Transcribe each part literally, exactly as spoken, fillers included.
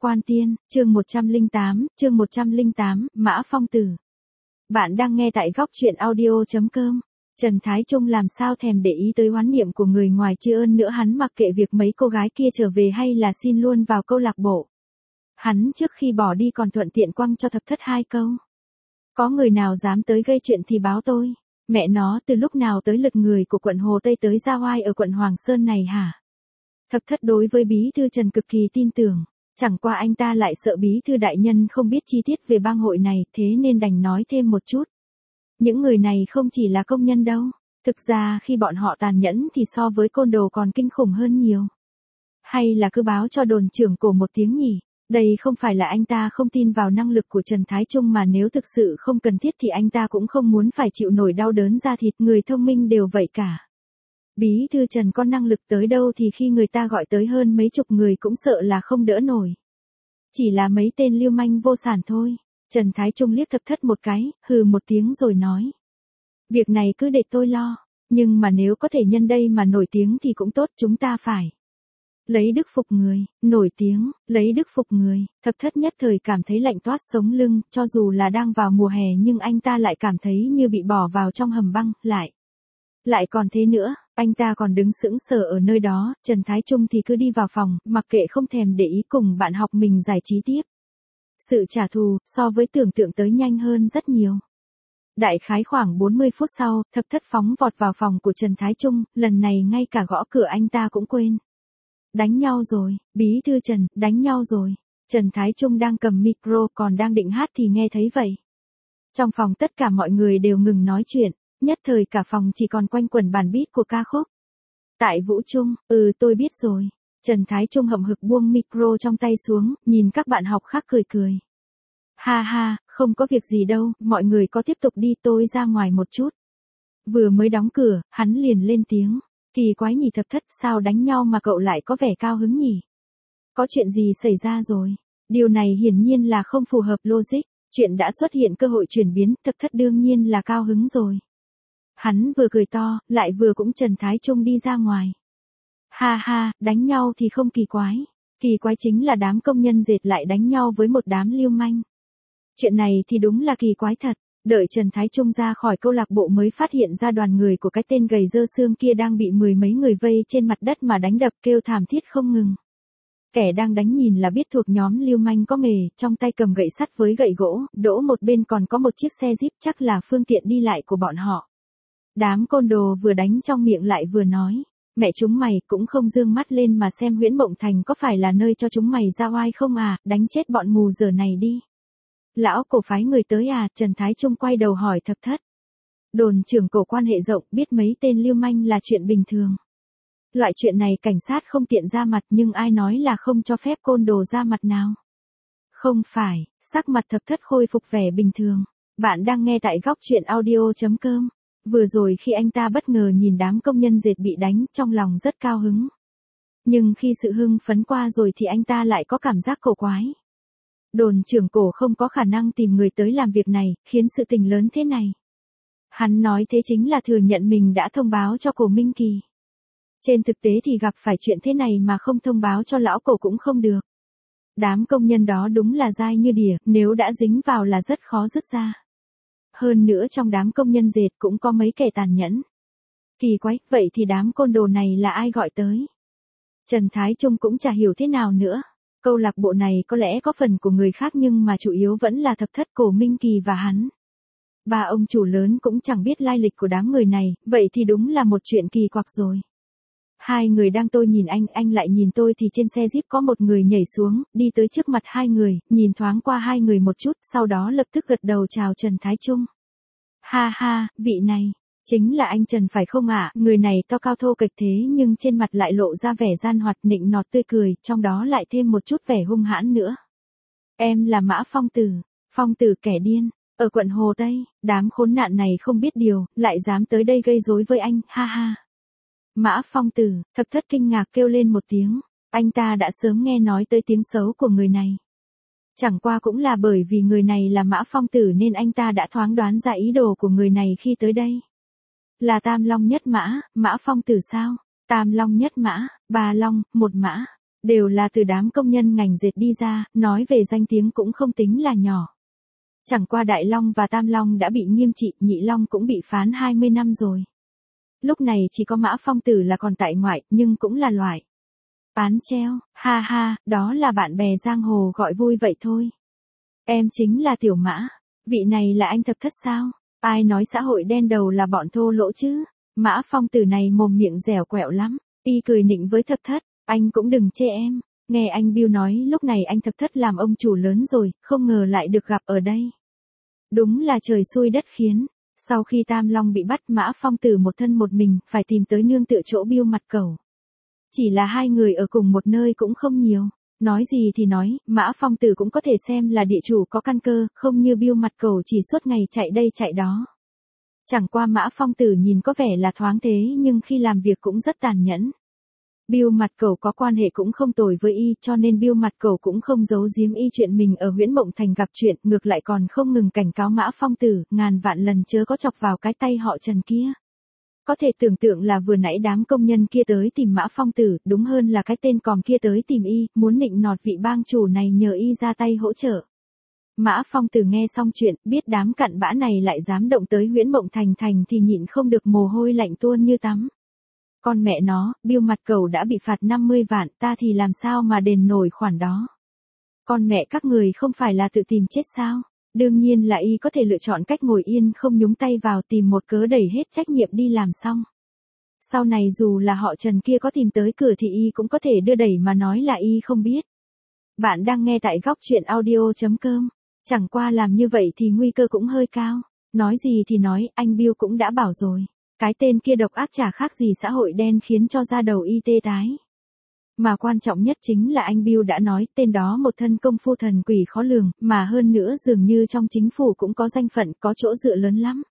Quan Tiên, chương một trăm lẻ tám, chương một trăm lẻ tám, Mã Phong Tử. Bạn đang nghe tại góc truyện audio chấm com. Trần Thái Trung làm sao thèm để ý tới oán niệm của người ngoài tri ân nữa, hắn mặc kệ việc mấy cô gái kia trở về hay là xin luôn vào câu lạc bộ. Hắn trước khi bỏ đi còn thuận tiện quăng cho Thập Thất hai câu. Có người nào dám tới gây chuyện thì báo tôi. Mẹ nó, từ lúc nào tới lượt người của quận Hồ Tây tới ra oai ở quận Hoàng Sơn này hả? Thập Thất đối với bí thư Trần cực kỳ tin tưởng, chẳng qua anh ta lại sợ bí thư đại nhân không biết chi tiết về bang hội này, thế nên đành nói thêm một chút. Những người này không chỉ là công nhân đâu, thực ra khi bọn họ tàn nhẫn thì so với côn đồ còn kinh khủng hơn nhiều. Hay là cứ báo cho đồn trưởng Cổ một tiếng nhỉ? Đây không phải là anh ta không tin vào năng lực của Trần Thái Trung, mà nếu thực sự không cần thiết thì anh ta cũng không muốn phải chịu nổi đau đớn da thịt, người thông minh đều vậy cả. Bí thư Trần có năng lực tới đâu thì khi người ta gọi tới hơn mấy chục người cũng sợ là không đỡ nổi. Chỉ là mấy tên lưu manh vô sản thôi. Trần Thái Trung liếc Thập Thất một cái, hừ một tiếng rồi nói. Việc này cứ để tôi lo, nhưng mà nếu có thể nhân đây mà nổi tiếng thì cũng tốt, chúng ta phải lấy đức phục người. Nổi tiếng, lấy đức phục người. Thập Thất nhất thời cảm thấy lạnh toát sống lưng, cho dù là đang vào mùa hè nhưng anh ta lại cảm thấy như bị bỏ vào trong hầm băng. Lại Lại còn thế nữa, anh ta còn đứng sững sờ ở nơi đó. Trần Thái Trung thì cứ đi vào phòng, mặc kệ, không thèm để ý, cùng bạn học mình giải trí tiếp. Sự trả thù, so với tưởng tượng tới nhanh hơn rất nhiều. Đại khái khoảng bốn mươi phút sau, Thập Thất phóng vọt vào phòng của Trần Thái Trung, lần này ngay cả gõ cửa anh ta cũng quên. Đánh nhau rồi, bí thư Trần, đánh nhau rồi. Trần Thái Trung đang cầm micro còn đang định hát thì nghe thấy vậy. Trong phòng tất cả mọi người đều ngừng nói chuyện, nhất thời cả phòng chỉ còn quanh quẩn bản beat của ca khúc. Tại Vũ Trung, ừ tôi biết rồi. Trần Thái Trung hậm hực buông micro trong tay xuống, nhìn các bạn học khác cười cười. Ha ha, không có việc gì đâu, mọi người có tiếp tục đi, tôi ra ngoài một chút. Vừa mới đóng cửa, hắn liền lên tiếng. Kỳ quái nhỉ Thập Thất, sao đánh nhau mà cậu lại có vẻ cao hứng nhỉ? Có chuyện gì xảy ra rồi? Điều này hiển nhiên là không phù hợp logic. Chuyện đã xuất hiện cơ hội chuyển biến, Thập Thất đương nhiên là cao hứng rồi. Hắn vừa cười to, lại vừa cũng Trần Thái Trung đi ra ngoài. Ha ha, đánh nhau thì không kỳ quái. Kỳ quái chính là đám công nhân dệt lại đánh nhau với một đám lưu manh. Chuyện này thì đúng là kỳ quái thật. Đợi Trần Thái Trung ra khỏi câu lạc bộ mới phát hiện ra đoàn người của cái tên gầy dơ xương kia đang bị mười mấy người vây trên mặt đất mà đánh đập, kêu thảm thiết không ngừng. Kẻ đang đánh nhìn là biết thuộc nhóm lưu manh có nghề, trong tay cầm gậy sắt với gậy gỗ, đỗ một bên còn có một chiếc xe jeep, chắc là phương tiện đi lại của bọn họ. Đám côn đồ vừa đánh trong miệng lại vừa nói. Mẹ chúng mày cũng không dương mắt lên mà xem Huyễn Mộng Thành có phải là nơi cho chúng mày ra oai không à, đánh chết bọn mù giờ này đi. Lão Cổ phái người tới à? Trần Thái Trung quay đầu hỏi Thập Thất. Đồn trưởng Cổ quan hệ rộng, biết mấy tên lưu manh là chuyện bình thường. Loại chuyện này cảnh sát không tiện ra mặt, nhưng ai nói là không cho phép côn đồ ra mặt nào? Không phải, sắc mặt Thập Thất khôi phục vẻ bình thường. Bạn đang nghe tại góc truyện audio chấm com. Vừa rồi khi anh ta bất ngờ nhìn đám công nhân dệt bị đánh, trong lòng rất cao hứng. Nhưng khi sự hưng phấn qua rồi thì anh ta lại có cảm giác cổ quái. Đồn trưởng Cổ không có khả năng tìm người tới làm việc này, khiến sự tình lớn thế này. Hắn nói thế chính là thừa nhận mình đã thông báo cho Cổ Minh Kỳ. Trên thực tế thì gặp phải chuyện thế này mà không thông báo cho lão Cổ cũng không được. Đám công nhân đó đúng là dai như đỉa, nếu đã dính vào là rất khó dứt ra. Hơn nữa trong đám công nhân dệt cũng có mấy kẻ tàn nhẫn. Kỳ quái, vậy thì đám côn đồ này là ai gọi tới? Trần Thái Trung cũng chả hiểu thế nào nữa. Câu lạc bộ này có lẽ có phần của người khác nhưng mà chủ yếu vẫn là Thập Thất, Cổ Minh Kỳ và hắn. Ba ông chủ lớn cũng chẳng biết lai lịch của đám người này, vậy thì đúng là một chuyện kỳ quặc rồi. Hai người đang tôi nhìn anh, anh lại nhìn tôi thì trên xe jeep có một người nhảy xuống, đi tới trước mặt hai người, nhìn thoáng qua hai người một chút, sau đó lập tức gật đầu chào Trần Thái Trung. Ha ha, vị này, chính là anh Trần phải không ạ? Người này to cao thô kệch thế nhưng trên mặt lại lộ ra vẻ gian hoạt, nịnh nọt tươi cười, trong đó lại thêm một chút vẻ hung hãn nữa. Em là Mã Phong Tử. Phong Tử kẻ điên, ở quận Hồ Tây, đám khốn nạn này không biết điều, lại dám tới đây gây rối với anh, ha ha. Mã Phong Tử, Thập Thất kinh ngạc kêu lên một tiếng, anh ta đã sớm nghe nói tới tiếng xấu của người này. Chẳng qua cũng là bởi vì người này là Mã Phong Tử nên anh ta đã thoáng đoán ra ý đồ của người này khi tới đây. Là Tam Long Nhất Mã, Mã Phong Tử sao? Tam Long Nhất Mã, ba Long, một Mã. Đều là từ đám công nhân ngành dệt đi ra, nói về danh tiếng cũng không tính là nhỏ. Chẳng qua Đại Long và Tam Long đã bị nghiêm trị, Nhị Long cũng bị phán hai mươi năm rồi. Lúc này chỉ có Mã Phong Tử là còn tại ngoại, nhưng cũng là loại án treo, ha ha, đó là bạn bè giang hồ gọi vui vậy thôi. Em chính là Tiểu Mã, vị này là anh Thập Thất sao? Ai nói xã hội đen đầu là bọn thô lỗ chứ? Mã Phong Tử này mồm miệng dẻo quẹo lắm, y cười nịnh với Thập Thất, anh cũng đừng chê em. Nghe anh Bill nói lúc này anh Thập Thất làm ông chủ lớn rồi, không ngờ lại được gặp ở đây. Đúng là trời xui đất khiến. Sau khi Tam Long bị bắt, Mã Phong Tử một thân một mình, phải tìm tới nương tựa chỗ Bill Mặt Cẩu. Chỉ là hai người ở cùng một nơi cũng không nhiều. Nói gì thì nói, Mã Phong Tử cũng có thể xem là địa chủ có căn cơ, không như Bill Mặt Cẩu chỉ suốt ngày chạy đây chạy đó. Chẳng qua Mã Phong Tử nhìn có vẻ là thoáng thế nhưng khi làm việc cũng rất tàn nhẫn. Bill Mặt Cẩu có quan hệ cũng không tồi với y, cho nên Bill Mặt Cẩu cũng không giấu giếm y chuyện mình ở Huyễn Mộng Thành gặp chuyện, ngược lại còn không ngừng cảnh cáo Mã Phong Tử, ngàn vạn lần chớ có chọc vào cái tay họ Trần kia. Có thể tưởng tượng là vừa nãy đám công nhân kia tới tìm Mã Phong Tử, đúng hơn là cái tên còm kia tới tìm y, muốn nịnh nọt vị bang chủ này nhờ y ra tay hỗ trợ. Mã Phong Tử nghe xong chuyện, biết đám cặn bã này lại dám động tới Huyễn Mộng Thành thành thì nhịn không được mồ hôi lạnh tuôn như tắm. Con mẹ nó, Bill Mặt Cẩu đã bị phạt năm mươi vạn, ta thì làm sao mà đền nổi khoản đó. Con mẹ các người không phải là tự tìm chết sao? Đương nhiên là y có thể lựa chọn cách ngồi yên không nhúng tay vào tìm một cớ đẩy hết trách nhiệm đi làm xong. Sau này dù là họ Trần kia có tìm tới cửa thì y cũng có thể đưa đẩy mà nói là y không biết. Bạn đang nghe tại góc truyện audio chấm com. Chẳng qua làm như vậy thì nguy cơ cũng hơi cao. Nói gì thì nói, anh Bill cũng đã bảo rồi. Cái tên kia độc ác chả khác gì xã hội đen khiến cho da đầu y tê tái. Mà quan trọng nhất chính là anh Bill đã nói tên đó một thân công phu thần quỷ khó lường, mà hơn nữa dường như trong chính phủ cũng có danh phận, có chỗ dựa lớn lắm.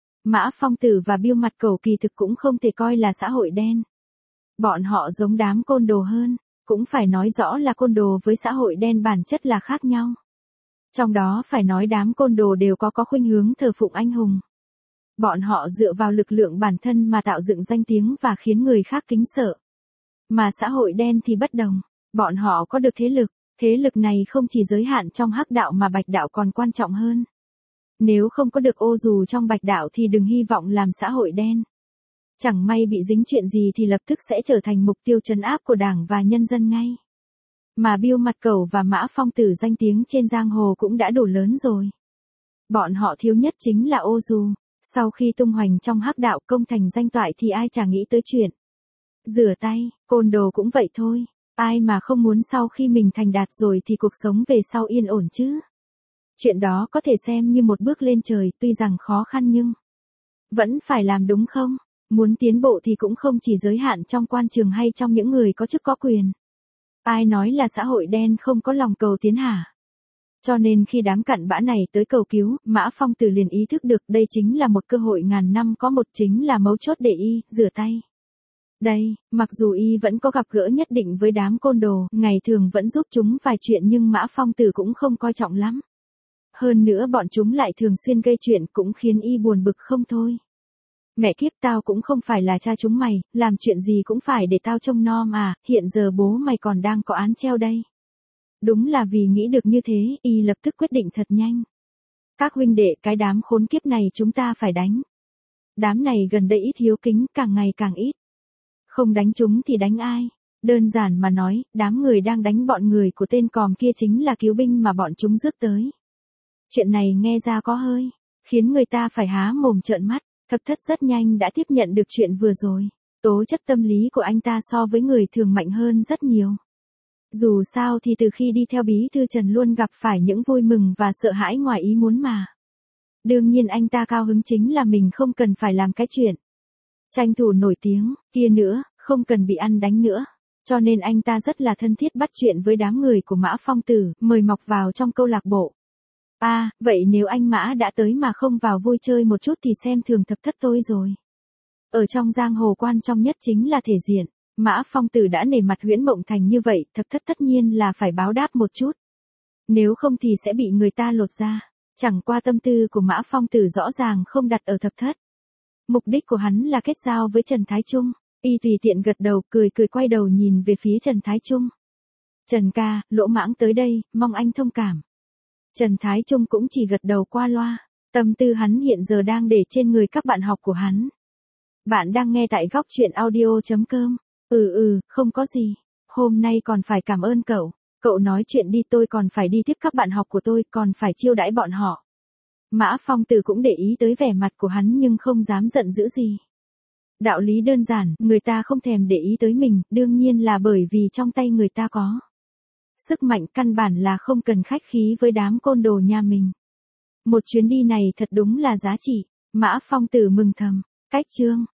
Mã Phong Tử và Bill Mặt Cẩu kỳ thực cũng không thể coi là xã hội đen. Bọn họ giống đám côn đồ hơn, cũng phải nói rõ là côn đồ với xã hội đen bản chất là khác nhau. Trong đó phải nói đám côn đồ đều có có khuynh hướng thờ phụng anh hùng. Bọn họ dựa vào lực lượng bản thân mà tạo dựng danh tiếng và khiến người khác kính sợ. Mà xã hội đen thì bất đồng, bọn họ có được thế lực, thế lực này không chỉ giới hạn trong hắc đạo mà bạch đạo còn quan trọng hơn. Nếu không có được ô dù trong bạch đạo thì đừng hy vọng làm xã hội đen. Chẳng may bị dính chuyện gì thì lập tức sẽ trở thành mục tiêu trấn áp của đảng và nhân dân ngay. Mà Bill Mặt Cẩu và Mã Phong Tử danh tiếng trên giang hồ cũng đã đủ lớn rồi. Bọn họ thiếu nhất chính là ô dù. Sau khi tung hoành trong hắc đạo công thành danh toại thì ai chả nghĩ tới chuyện rửa tay, côn đồ cũng vậy thôi. Ai mà không muốn sau khi mình thành đạt rồi thì cuộc sống về sau yên ổn chứ. Chuyện đó có thể xem như một bước lên trời, tuy rằng khó khăn nhưng vẫn phải làm đúng không? Muốn tiến bộ thì cũng không chỉ giới hạn trong quan trường hay trong những người có chức có quyền. Ai nói là xã hội đen không có lòng cầu tiến hả? Cho nên khi đám cặn bã này tới cầu cứu, Mã Phong Tử liền ý thức được đây chính là một cơ hội ngàn năm có một, chính là mấu chốt để y rửa tay. Đây, mặc dù y vẫn có gặp gỡ nhất định với đám côn đồ, ngày thường vẫn giúp chúng vài chuyện nhưng Mã Phong Tử cũng không coi trọng lắm. Hơn nữa bọn chúng lại thường xuyên gây chuyện cũng khiến y buồn bực không thôi. Mẹ kiếp, tao cũng không phải là cha chúng mày, làm chuyện gì cũng phải để tao trông nom à, hiện giờ bố mày còn đang có án treo đây. Đúng là vì nghĩ được như thế, y lập tức quyết định thật nhanh. Các huynh đệ, cái đám khốn kiếp này chúng ta phải đánh. Đám này gần đây ít hiếu kính, càng ngày càng ít. Không đánh chúng thì đánh ai? Đơn giản mà nói, đám người đang đánh bọn người của tên còm kia chính là cứu binh mà bọn chúng rước tới. Chuyện này nghe ra có hơi, khiến người ta phải há mồm trợn mắt. Thập Thất rất nhanh đã tiếp nhận được chuyện vừa rồi. Tố chất tâm lý của anh ta so với người thường mạnh hơn rất nhiều. Dù sao thì từ khi đi theo bí thư Trần luôn gặp phải những vui mừng và sợ hãi ngoài ý muốn mà. Đương nhiên anh ta cao hứng chính là mình không cần phải làm cái chuyện tranh thủ nổi tiếng kia nữa, không cần bị ăn đánh nữa. Cho nên anh ta rất là thân thiết bắt chuyện với đám người của Mã Phong Tử, mời mọc vào trong câu lạc bộ. À, vậy nếu anh Mã đã tới mà không vào vui chơi một chút thì xem thường Thập Thất tôi rồi. Ở trong giang hồ quan trọng nhất chính là thể diện. Mã Phong Tử đã nể mặt Huyễn Mộng Thành như vậy, Thập Thất tất nhiên là phải báo đáp một chút. Nếu không thì sẽ bị người ta lột ra. Chẳng qua tâm tư của Mã Phong Tử rõ ràng không đặt ở Thập Thất. Mục đích của hắn là kết giao với Trần Thái Trung. Y tùy tiện gật đầu, cười cười quay đầu nhìn về phía Trần Thái Trung. Trần ca, lỗ mãng tới đây, mong anh thông cảm. Trần Thái Trung cũng chỉ gật đầu qua loa, tâm tư hắn hiện giờ đang để trên người các bạn học của hắn. Bạn đang nghe tại góc truyện audio.com. Ừ ừ, không có gì. Hôm nay còn phải cảm ơn cậu. Cậu nói chuyện đi, tôi còn phải đi tiếp các bạn học của tôi, còn phải chiêu đãi bọn họ. Mã Phong Tử cũng để ý tới vẻ mặt của hắn nhưng không dám giận dữ gì. Đạo lý đơn giản, người ta không thèm để ý tới mình, đương nhiên là bởi vì trong tay người ta có sức mạnh, căn bản là không cần khách khí với đám côn đồ nhà mình. Một chuyến đi này thật đúng là giá trị. Mã Phong Tử mừng thầm. Cách chương